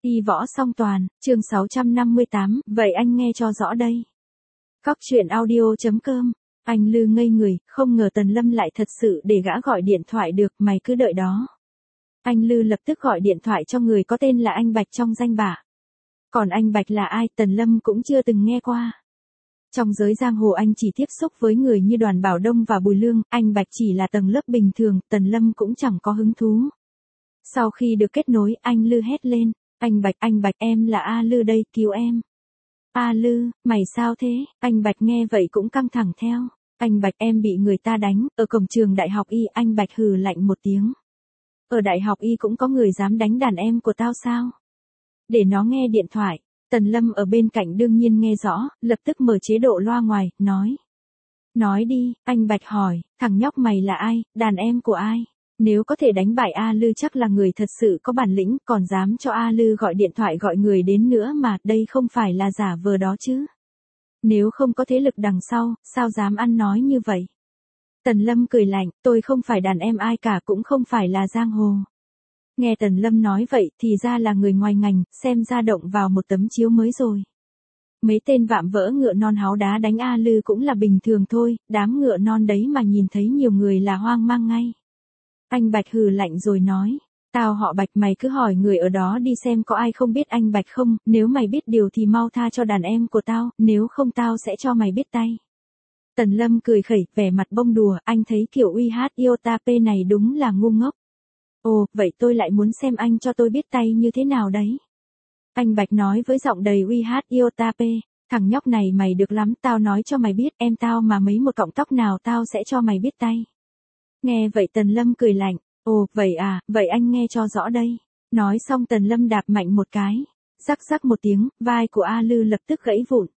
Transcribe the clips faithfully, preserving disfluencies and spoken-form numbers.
Y võ song toàn, chương sáu trăm năm mươi tám, vậy anh nghe cho rõ đây. Cóc truyện audio chấm com, anh Lư ngây người, không ngờ Tần Lâm lại thật sự để gã gọi điện thoại được, mày cứ đợi đó. Anh Lư lập tức gọi điện thoại cho người có tên là anh Bạch trong danh bạ. Còn anh Bạch là ai, Tần Lâm cũng chưa từng nghe qua. Trong giới giang hồ anh chỉ tiếp xúc với người như Đoàn Bảo Đông và Bùi Lương, anh Bạch chỉ là tầng lớp bình thường, Tần Lâm cũng chẳng có hứng thú. Sau khi được kết nối, anh Lư hét lên, anh Bạch, anh Bạch, em là A Lư đây, cứu em. A Lư, mày sao thế? Anh Bạch nghe vậy cũng căng thẳng theo. Anh Bạch, em bị người ta đánh, ở cổng trường đại học Y, anh Bạch hừ lạnh một tiếng. Ở đại học Y cũng có người dám đánh đàn em của tao sao? Để nó nghe điện thoại. Tần Lâm ở bên cạnh đương nhiên nghe rõ, lập tức mở chế độ loa ngoài, nói. Nói đi, anh Bạch hỏi, thằng nhóc mày là ai, đàn em của ai? Nếu có thể đánh bại A Lư chắc là người thật sự có bản lĩnh, còn dám cho A Lư gọi điện thoại gọi người đến nữa mà, đây không phải là giả vờ đó chứ. Nếu không có thế lực đằng sau, sao dám ăn nói như vậy? Tần Lâm cười lạnh, tôi không phải đàn em ai cả, cũng không phải là giang hồ. Nghe Tần Lâm nói vậy thì ra là người ngoài ngành, xem ra động vào một tấm chiếu mới rồi. Mấy tên vạm vỡ ngựa non háo đá đánh A Lư cũng là bình thường thôi, đám ngựa non đấy mà nhìn thấy nhiều người là hoang mang ngay. Anh Bạch hừ lạnh rồi nói, tao họ Bạch, mày cứ hỏi người ở đó đi xem có ai không biết anh Bạch không, nếu mày biết điều thì mau tha cho đàn em của tao, nếu không tao sẽ cho mày biết tay. Tần Lâm cười khẩy, vẻ mặt bông đùa, anh thấy kiểu uy hát Iota P này đúng là ngu ngốc. Ồ, vậy tôi lại muốn xem anh cho tôi biết tay như thế nào đấy. Anh Bạch nói với giọng đầy uy hát Iota P, thằng nhóc này mày được lắm, tao nói cho mày biết, em tao mà mấy một cọng tóc nào tao sẽ cho mày biết tay. Nghe vậy Tần Lâm cười lạnh, ồ, vậy à, vậy anh nghe cho rõ đây. Nói xong Tần Lâm đạp mạnh một cái, rắc rắc một tiếng, vai của A Lư lập tức gãy vụn.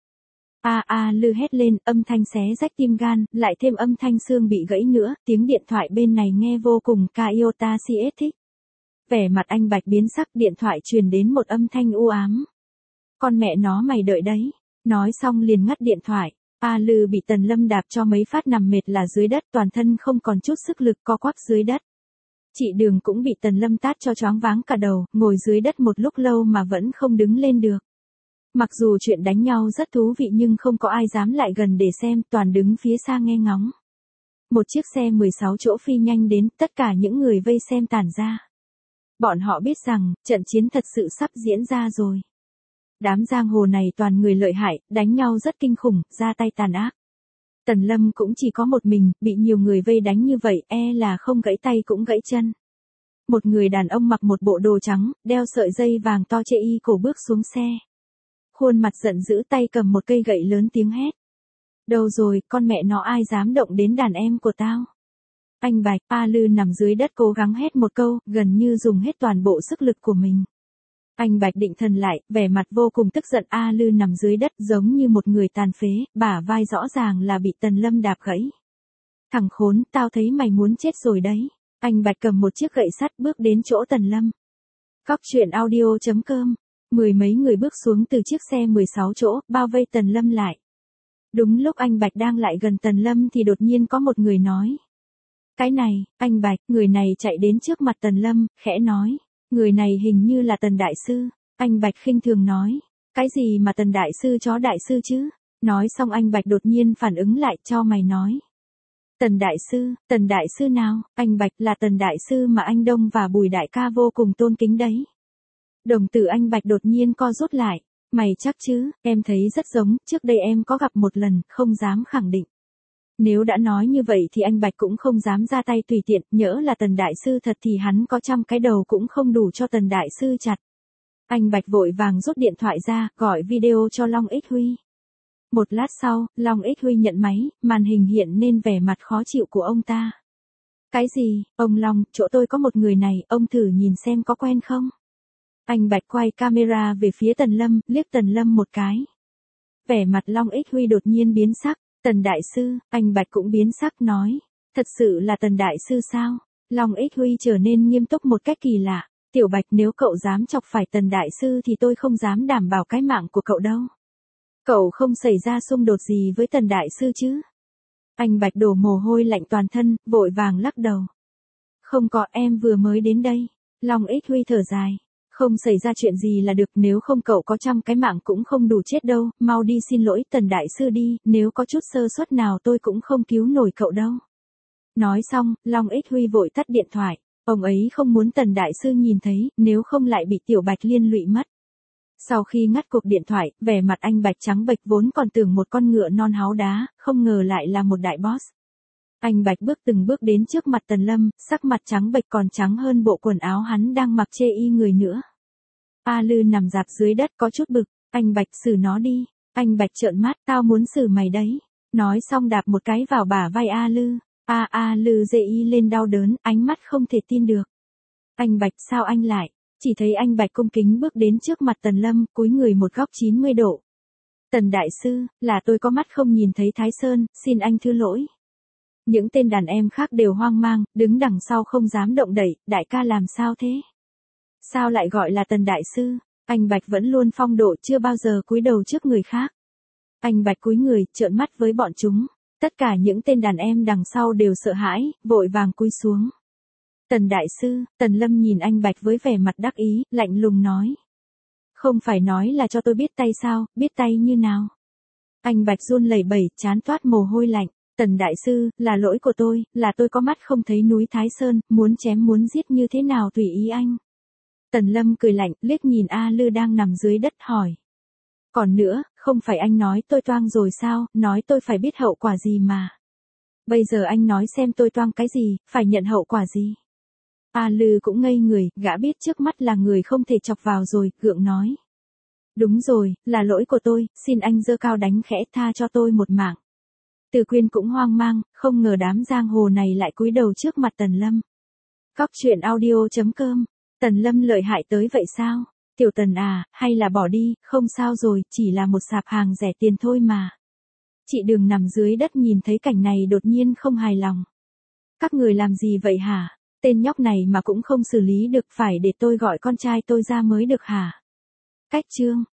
A A Lư hét lên, âm thanh xé rách tim gan, lại thêm âm thanh xương bị gãy nữa, tiếng điện thoại bên này nghe vô cùng ca iota cs thích. Vẻ mặt anh Bạch biến sắc, điện thoại truyền đến một âm thanh u ám. Con mẹ nó mày đợi đấy. Nói xong liền ngắt điện thoại. A Lư bị Tần Lâm đạp cho mấy phát nằm mệt là dưới đất, toàn thân không còn chút sức lực, co quắp dưới đất. Chị Đường cũng bị Tần Lâm tát cho choáng váng cả đầu, ngồi dưới đất một lúc lâu mà vẫn không đứng lên được. Mặc dù chuyện đánh nhau rất thú vị nhưng không có ai dám lại gần để xem, toàn đứng phía xa nghe ngóng. Một chiếc xe mười sáu chỗ phi nhanh đến, tất cả những người vây xem tản ra. Bọn họ biết rằng, trận chiến thật sự sắp diễn ra rồi. Đám giang hồ này toàn người lợi hại, đánh nhau rất kinh khủng, ra tay tàn ác. Tần Lâm cũng chỉ có một mình, bị nhiều người vây đánh như vậy, e là không gãy tay cũng gãy chân. Một người đàn ông mặc một bộ đồ trắng, đeo sợi dây vàng to che y cổ bước xuống xe. Khuôn mặt giận dữ, tay cầm một cây gậy lớn tiếng hét. Đâu rồi, con mẹ nó ai dám động đến đàn em của tao? Anh Bạch, A Lư nằm dưới đất cố gắng hét một câu, gần như dùng hết toàn bộ sức lực của mình. Anh Bạch định thần lại, vẻ mặt vô cùng tức giận, A Lư nằm dưới đất giống như một người tàn phế, bả vai rõ ràng là bị Tần Lâm đạp gãy. Thằng khốn, tao thấy mày muốn chết rồi đấy. Anh Bạch cầm một chiếc gậy sắt bước đến chỗ Tần Lâm. Cóc truyện audio chấm com. Mười mấy người bước xuống từ chiếc xe mười sáu chỗ, bao vây Tần Lâm lại. Đúng lúc anh Bạch đang lại gần Tần Lâm thì đột nhiên có một người nói. Cái này, anh Bạch, người này chạy đến trước mặt Tần Lâm, khẽ nói. Người này hình như là Tần Đại Sư. Anh Bạch khinh thường nói. Cái gì mà Tần Đại Sư chó Đại Sư chứ? Nói xong anh Bạch đột nhiên phản ứng lại, cho mày nói. Tần Đại Sư, Tần Đại Sư nào? Anh Bạch là Tần Đại Sư mà anh Đông và Bùi Đại ca vô cùng tôn kính đấy. Đồng tử anh Bạch đột nhiên co rút lại. Mày chắc chứ, em thấy rất giống, trước đây em có gặp một lần, không dám khẳng định. Nếu đã nói như vậy thì anh Bạch cũng không dám ra tay tùy tiện, nhỡ là Tần Đại Sư thật thì hắn có trăm cái đầu cũng không đủ cho Tần Đại Sư chặt. Anh Bạch vội vàng rút điện thoại ra, gọi video cho Long Ích Huy. Một lát sau, Long Ích Huy nhận máy, màn hình hiện nên vẻ mặt khó chịu của ông ta. Cái gì, ông Long, chỗ tôi có một người này, ông thử nhìn xem có quen không? Anh Bạch quay camera về phía Tần Lâm, liếc Tần Lâm một cái. Vẻ mặt Long Ích Huy đột nhiên biến sắc. Tần Đại Sư, anh Bạch cũng biến sắc nói. Thật sự là Tần Đại Sư sao? Long Ích Huy trở nên nghiêm túc một cách kỳ lạ. Tiểu Bạch, nếu cậu dám chọc phải Tần Đại Sư thì tôi không dám đảm bảo cái mạng của cậu đâu. Cậu không xảy ra xung đột gì với Tần Đại Sư chứ? Anh Bạch đổ mồ hôi lạnh toàn thân, vội vàng lắc đầu. Không có, em vừa mới đến đây. Long Ích Huy thở dài. Không xảy ra chuyện gì là được, nếu không cậu có trăm cái mạng cũng không đủ chết đâu, mau đi xin lỗi Tần đại sư đi, nếu có chút sơ suất nào tôi cũng không cứu nổi cậu đâu. Nói xong, Long Ích Huy vội tắt điện thoại, ông ấy không muốn Tần đại sư nhìn thấy, nếu không lại bị Tiểu Bạch liên lụy mất. Sau khi ngắt cuộc điện thoại, vẻ mặt anh Bạch trắng bệch, vốn còn tưởng một con ngựa non háo đá, không ngờ lại là một đại boss. Anh Bạch bước từng bước đến trước mặt Tần Lâm, sắc mặt trắng bệch còn trắng hơn bộ quần áo hắn đang mặc chê y người nữa. A Lư nằm dạp dưới đất có chút bực, anh Bạch xử nó đi. Anh Bạch trợn mắt, tao muốn xử mày đấy. Nói xong đạp một cái vào bả vai A Lư. A A Lư dê y lên đau đớn, ánh mắt không thể tin được. Anh Bạch, sao anh lại? Chỉ thấy anh Bạch cung kính bước đến trước mặt Tần Lâm, cúi người một góc chín mươi độ. Tần đại sư, là tôi có mắt không nhìn thấy Thái Sơn, xin anh thứ lỗi. Những tên đàn em khác đều hoang mang, đứng đằng sau không dám động đậy, đại ca làm sao thế? Sao lại gọi là Tần đại sư? Anh Bạch vẫn luôn phong độ, chưa bao giờ cúi đầu trước người khác. Anh Bạch cúi người, trợn mắt với bọn chúng. Tất cả những tên đàn em đằng sau đều sợ hãi, vội vàng cúi xuống. Tần đại sư, Tần Lâm nhìn anh Bạch với vẻ mặt đắc ý, lạnh lùng nói. Không phải nói là cho tôi biết tay sao, biết tay như nào? Anh Bạch run lẩy bẩy, trán toát mồ hôi lạnh. Tần đại sư, là lỗi của tôi, là tôi có mắt không thấy núi Thái Sơn, muốn chém muốn giết như thế nào tùy ý anh. Tần Lâm cười lạnh, liếc nhìn A Lư đang nằm dưới đất hỏi. Còn nữa, không phải anh nói tôi toang rồi sao, nói tôi phải biết hậu quả gì mà. Bây giờ anh nói xem tôi toang cái gì, phải nhận hậu quả gì. A Lư cũng ngây người, gã biết trước mắt là người không thể chọc vào rồi, gượng nói. Đúng rồi, là lỗi của tôi, xin anh giơ cao đánh khẽ tha cho tôi một mạng. Từ Quyên cũng hoang mang, không ngờ đám giang hồ này lại cúi đầu trước mặt Tần Lâm. Cóc truyện audio chấm com, Tần Lâm lợi hại tới vậy sao? Tiểu Tần à, hay là bỏ đi, không sao rồi, chỉ là một sạp hàng rẻ tiền thôi mà. Chị đừng nằm dưới đất nhìn thấy cảnh này đột nhiên không hài lòng. Các người làm gì vậy hả? Tên nhóc này mà cũng không xử lý được, phải để tôi gọi con trai tôi ra mới được hả? Cách chương